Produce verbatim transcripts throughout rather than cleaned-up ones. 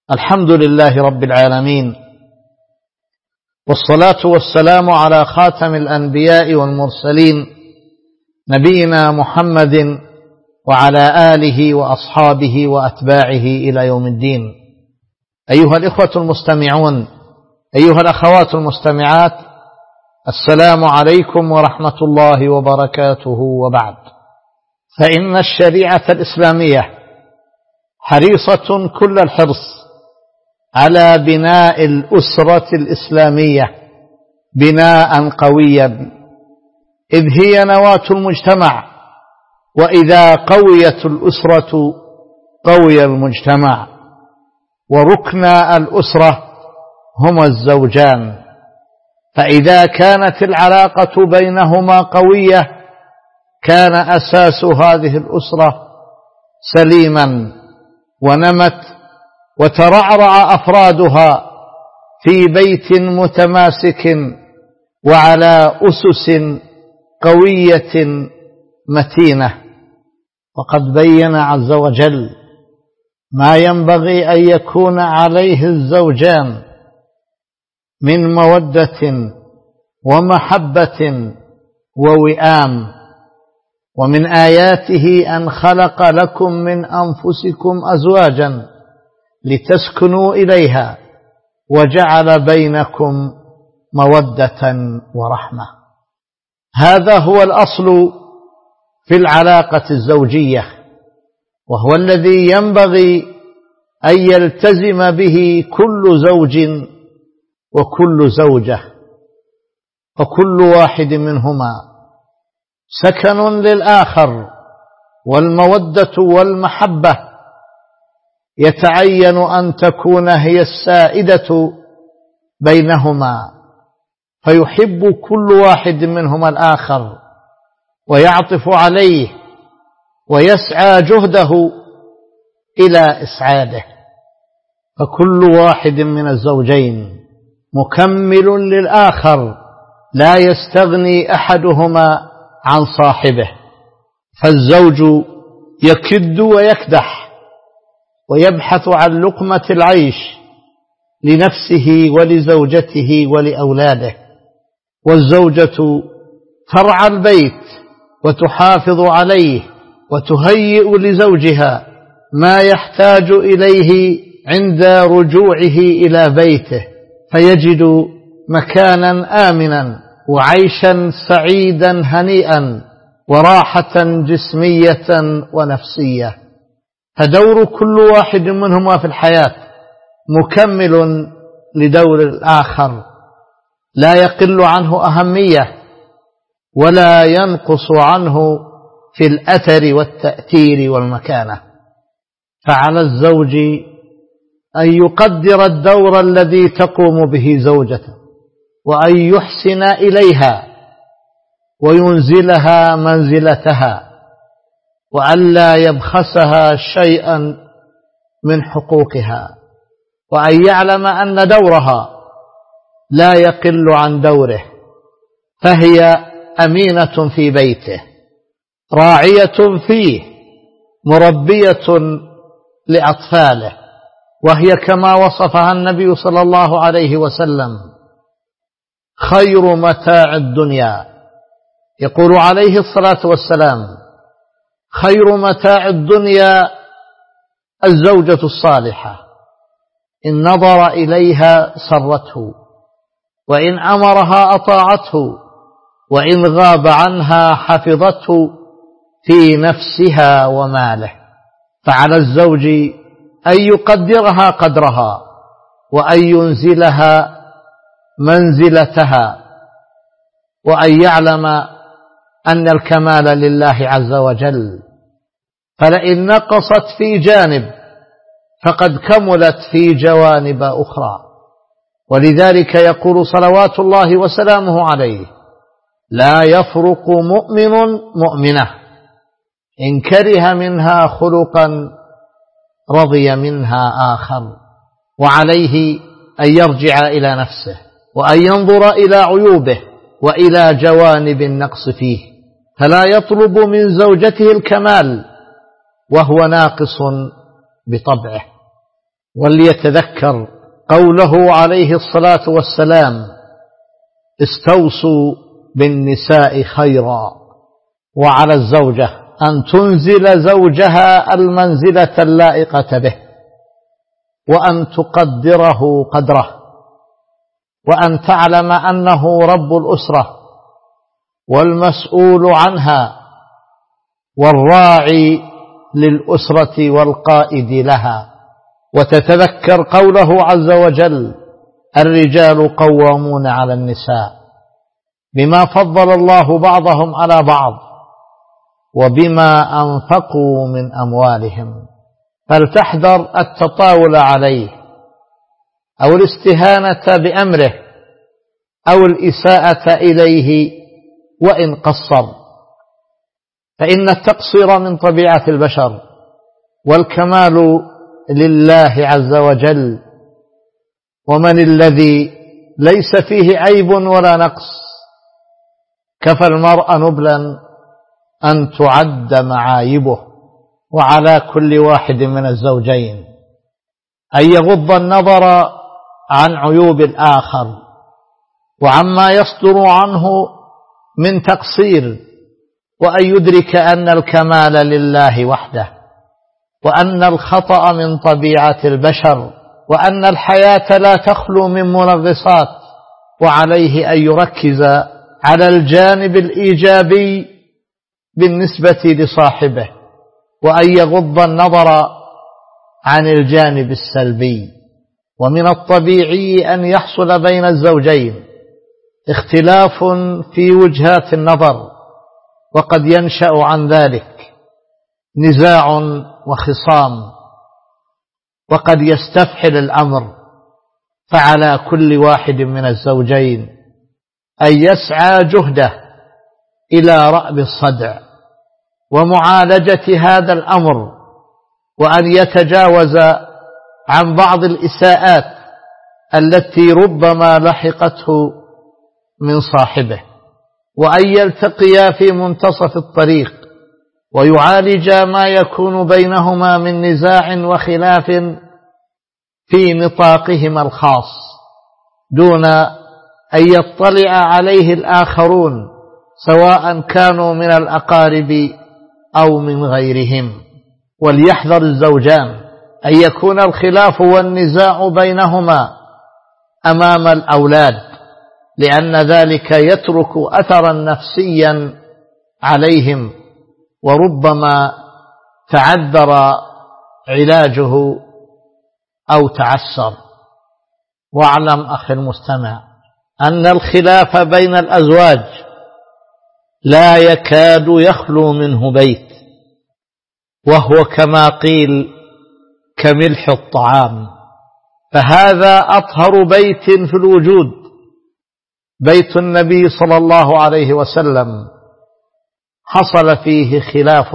الحمد لله رب العالمين، والصلاة والسلام على خاتم الأنبياء والمرسلين نبينا محمد وعلى آله وأصحابه وأتباعه إلى يوم الدين. أيها الإخوة المستمعون، أيها الأخوات المستمعات، السلام عليكم ورحمة الله وبركاته. وبعد، فإن الشريعة الإسلامية حريصة كل الحرص على بناء الأسرة الإسلامية بناء قويا، إذ هي نواة المجتمع، وإذا قويت الأسرة قوي المجتمع. وركن الأسرة هما الزوجان، فإذا كانت العلاقة بينهما قوية كان أساس هذه الأسرة سليما، ونمت وترعرع أفرادها في بيت متماسك وعلى أسس قوية متينة. وقد بين عز وجل ما ينبغي أن يكون عليه الزوجان من مودة ومحبة ووئام. ومن آياته أن خلق لكم من أنفسكم أزواجا لتسكنوا إليها وجعل بينكم مودة ورحمة. هذا هو الأصل في العلاقة الزوجية، وهو الذي ينبغي أن يلتزم به كل زوج وكل زوجة، وكل واحد منهما سكن للآخر، والمودة والمحبة يتعين أن تكون هي السائدة بينهما، فيحب كل واحد منهما الآخر ويعطف عليه ويسعى جهده إلى إسعاده. فكل واحد من الزوجين مكمل للآخر، لا يستغني أحدهما عن صاحبه. فالزوج يكد ويكدح ويبحث عن لقمة العيش لنفسه ولزوجته ولأولاده، والزوجة ترعى البيت وتحافظ عليه وتهيئ لزوجها ما يحتاج إليه عند رجوعه إلى بيته، فيجد مكانا آمنا وعيشا سعيدا هنيئا وراحة جسمية ونفسية. فدور كل واحد منهما في الحياة مكمل لدور الآخر، لا يقل عنه أهمية ولا ينقص عنه في الأثر والتأثير والمكانة. فعلى الزوج أن يقدر الدور الذي تقوم به زوجته، وأن يحسن إليها وينزلها منزلتها، وألا يبخسها شيئا من حقوقها، وأن يعلم أن دورها لا يقل عن دوره، فهي أمينة في بيته، راعية فيه، مربية لأطفاله، وهي كما وصفها النبي صلى الله عليه وسلم خير متاع الدنيا. يقول عليه الصلاة والسلام: خير متاع الدنيا الزوجة الصالحة، إن نظر إليها سرته، وإن أمرها أطاعته، وإن غاب عنها حفظته في نفسها وماله. فعلى الزوج أن يقدرها قدرها، وأن ينزلها منزلتها، وأن يعلم أن الكمال لله عز وجل، فلئن نقصت في جانب فقد كملت في جوانب أخرى. ولذلك يقول صلوات الله وسلامه عليه: لا يفرق مؤمن مؤمنة إن كره منها خلقا رضي منها آخر. وعليه أن يرجع إلى نفسه، وأن ينظر إلى عيوبه وإلى جوانب النقص فيه، فلا يطلب من زوجته الكمال وهو ناقص بطبعه، وليتذكر قوله عليه الصلاة والسلام: استوصوا بالنساء خيرا. وعلى الزوجة أن تنزل زوجها المنزلة اللائقة به، وأن تقدره قدره، وأن تعلم أنه رب الأسرة والمسؤول عنها والراعي للأسرة والقائد لها. وتتذكر قوله عز وجل: الرجال قوامون على النساء بما فضل الله بعضهم على بعض وبما أنفقوا من أموالهم. فلتحذر التطاول عليه أو الاستهانة بأمره أو الإساءة إليه وإن قصر، فإن التقصير من طبيعة البشر، والكمال لله عز وجل. ومن الذي ليس فيه عيب ولا نقص؟ كفى المرء نبلا أن تعد معايبه. وعلى كل واحد من الزوجين أن يغض النظر عن عيوب الآخر وعما يصدر عنه من تقصير، وأن يدرك أن الكمال لله وحده، وأن الخطأ من طبيعة البشر، وأن الحياة لا تخلو من منغصات. وعليه أن يركز على الجانب الإيجابي بالنسبة لصاحبه، وأن يغض النظر عن الجانب السلبي. ومن الطبيعي أن يحصل بين الزوجين اختلاف في وجهات النظر، وقد ينشأ عن ذلك نزاع وخصام، وقد يستفحل الأمر. فعلى كل واحد من الزوجين أن يسعى جهده إلى رأب الصدع ومعالجة هذا الأمر، وأن يتجاوز عن بعض الإساءات التي ربما لحقته من صاحبه، وأن يلتقيا في منتصف الطريق ويعالجا ما يكون بينهما من نزاع وخلاف في نطاقهما الخاص، دون أن يطلع عليه الآخرون، سواء كانوا من الأقارب أو من غيرهم. وليحذر الزوجان أن يكون الخلاف والنزاع بينهما أمام الأولاد، لأن ذلك يترك أثرا نفسيا عليهم، وربما تعذر علاجه أو تعسر. واعلم أخي المستمع أن الخلاف بين الأزواج لا يكاد يخلو منه بيت، وهو كما قيل كملح الطعام. فهذا أطهر بيت في الوجود، بيت النبي صلى الله عليه وسلم، حصل فيه خلاف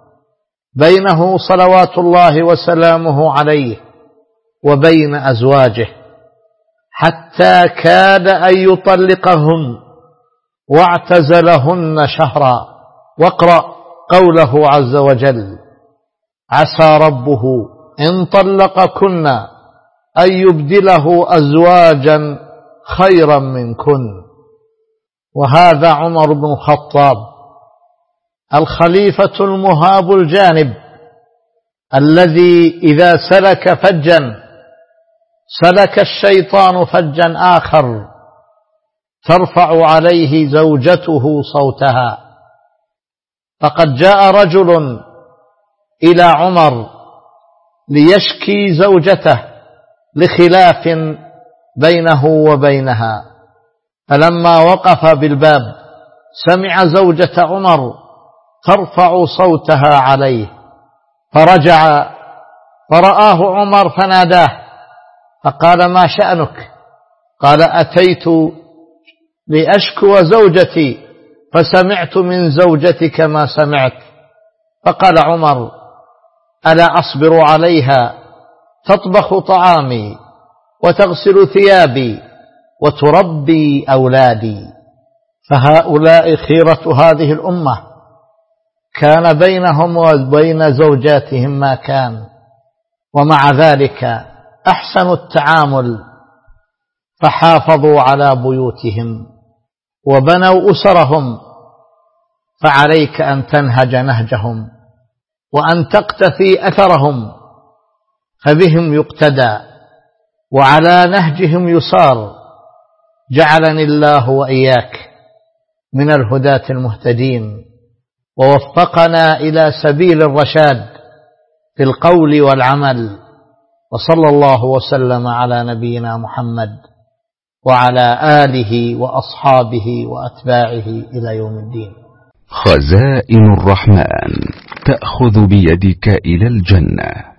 بينه صلوات الله وسلامه عليه وبين أزواجه، حتى كاد أن يطلقهن واعتزلهن شهرا. واقرأ قوله عز وجل: عسى ربه إن طلقكن أن يبدله أزواجا خيرا منكن. وهذا عمر بن الخطاب الخليفة المهاب الجانب، الذي إذا سلك فجا سلك الشيطان فجا آخر ترفع عليه زوجته صوتها. فقد جاء رجل إلى عمر ليشكي زوجته لخلاف بينه وبينها، فلما وقف بالباب سمع زوجة عمر ترفع صوتها عليه، فرجع فرآه عمر فناداه فقال: ما شأنك؟ قال: أتيت لأشكو زوجتي فسمعت من زوجتك ما سمعت. فقال عمر: ألا أصبر عليها تطبخ طعامي وتغسل ثيابي وتربي أولادي؟ فهؤلاء خيرة هذه الأمة، كان بينهم وبين زوجاتهم ما كان، ومع ذلك أحسنوا التعامل فحافظوا على بيوتهم وبنوا أسرهم، فعليك أن تنهج نهجهم وأن تقتفي أثرهم، فبهم يقتدى وعلى نهجهم يصار. جعلني الله وإياك من الهداة المهتدين، ووفقنا إلى سبيل الرشاد في القول والعمل. وصلى الله وسلم على نبينا محمد وعلى آله وأصحابه وأتباعه إلى يوم الدين. خزائن الرحمن تأخذ بيدك إلى الجنة.